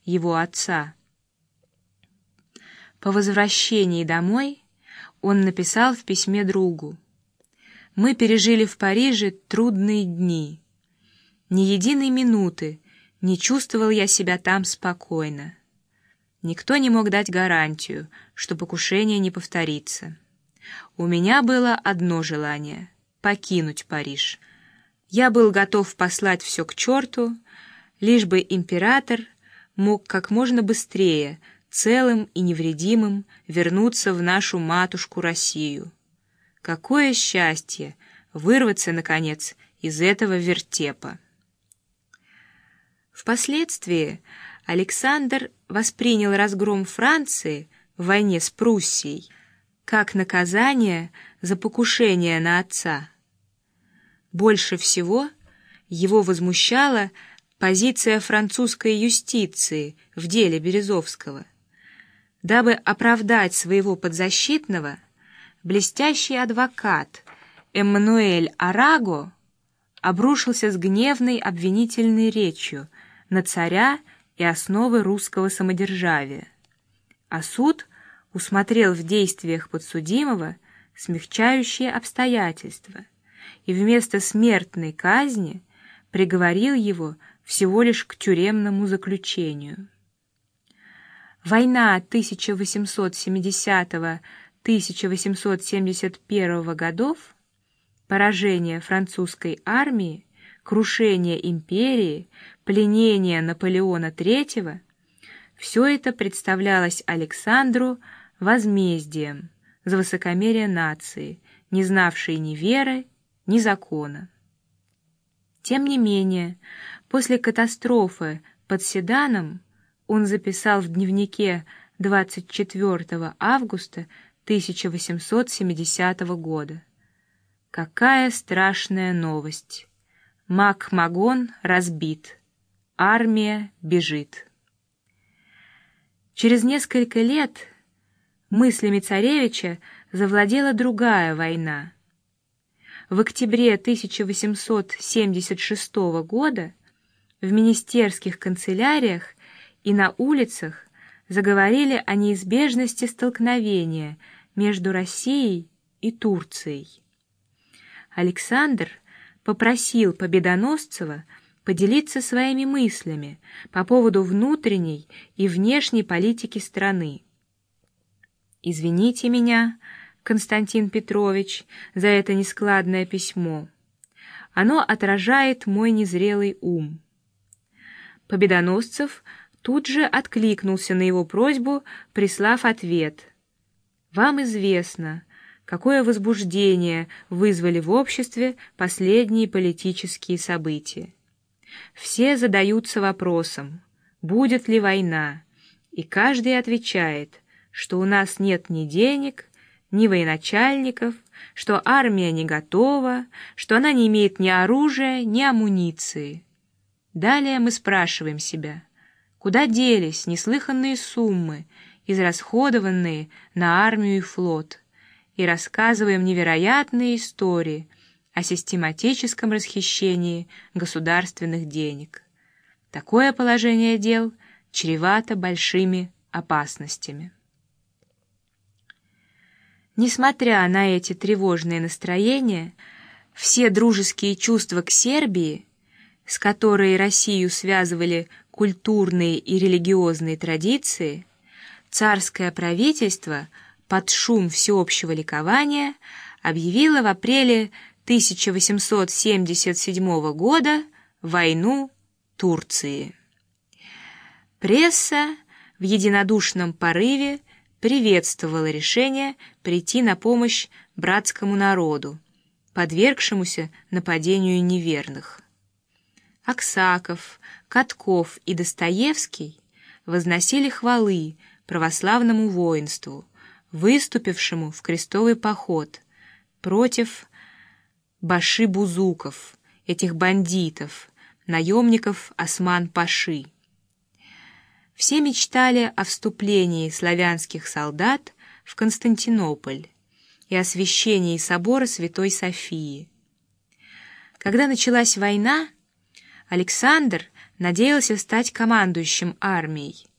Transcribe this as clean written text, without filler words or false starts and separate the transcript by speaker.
Speaker 1: его отца. По возвращении домой он написал в письме другу: «Мы пережили в Париже трудные дни. Ни единой минуты не чувствовал я себя там спокойно. Никто не мог дать гарантию, что покушение не повторится. У меня было одно желание — покинуть Париж. Я был готов послать все к черту, лишь бы император мог как можно быстрее, целым и невредимым, вернуться в нашу матушку Россию. Какое счастье вырваться, наконец, из этого вертепа!» Впоследствии Александр воспринял разгром Франции в войне с Пруссией как наказание за покушение на отца. Больше всего его возмущала позиция французской юстиции в деле Березовского. Дабы оправдать своего подзащитного, блестящий адвокат Эммануэль Араго обрушился с гневной обвинительной речью на царя и основы русского самодержавия, а суд усмотрел в действиях подсудимого смягчающие обстоятельства и вместо смертной казни приговорил его всего лишь к тюремному заключению. Война 1870-1871 годов, поражение французской армии, крушение империи, пленение Наполеона III — все это представлялось Александру возмездием за высокомерие нации, не знавшей ни веры, ни закона. Тем не менее, после катастрофы под Седаном он записал в дневнике 24 августа 1870 года: «Какая страшная новость! Макмагон разбит, армия бежит». Через несколько лет мыслями царевича завладела другая война. В октябре 1876 года в министерских канцеляриях и на улицах заговорили о неизбежности столкновения между Россией и Турцией. Александр попросил Победоносцева поделиться своими мыслями по поводу внутренней и внешней политики страны. «Извините меня, Константин Петрович, за это нескладное письмо. Оно отражает мой незрелый ум». Победоносцев тут же откликнулся на его просьбу, прислав ответ: «Вам известно, какое возбуждение вызвали в обществе последние политические события. Все задаются вопросом, будет ли война, и каждый отвечает, что у нас нет ни денег, ни военачальников, что армия не готова, что она не имеет ни оружия, ни амуниции. Далее мы спрашиваем себя, куда делись неслыханные суммы, израсходованные на армию и флот, и рассказываем невероятные истории о систематическом расхищении государственных денег. Такое положение дел чревато большими опасностями». Несмотря на эти тревожные настроения, все дружеские чувства к Сербии, с которой Россию связывали культурные и религиозные традиции, царское правительство под шум всеобщего ликования объявило в апреле 1877 года войну Турции. Пресса в единодушном порыве приветствовала решение прийти на помощь братскому народу, подвергшемуся нападению неверных. Аксаков, Катков и Достоевский возносили хвалы православному воинству, выступившему в крестовый поход против баши-бузуков, этих бандитов, наемников Осман-паши. Все мечтали о вступлении славянских солдат в Константинополь и освящении собора Святой Софии. Когда началась война, Александр надеялся стать командующим армией.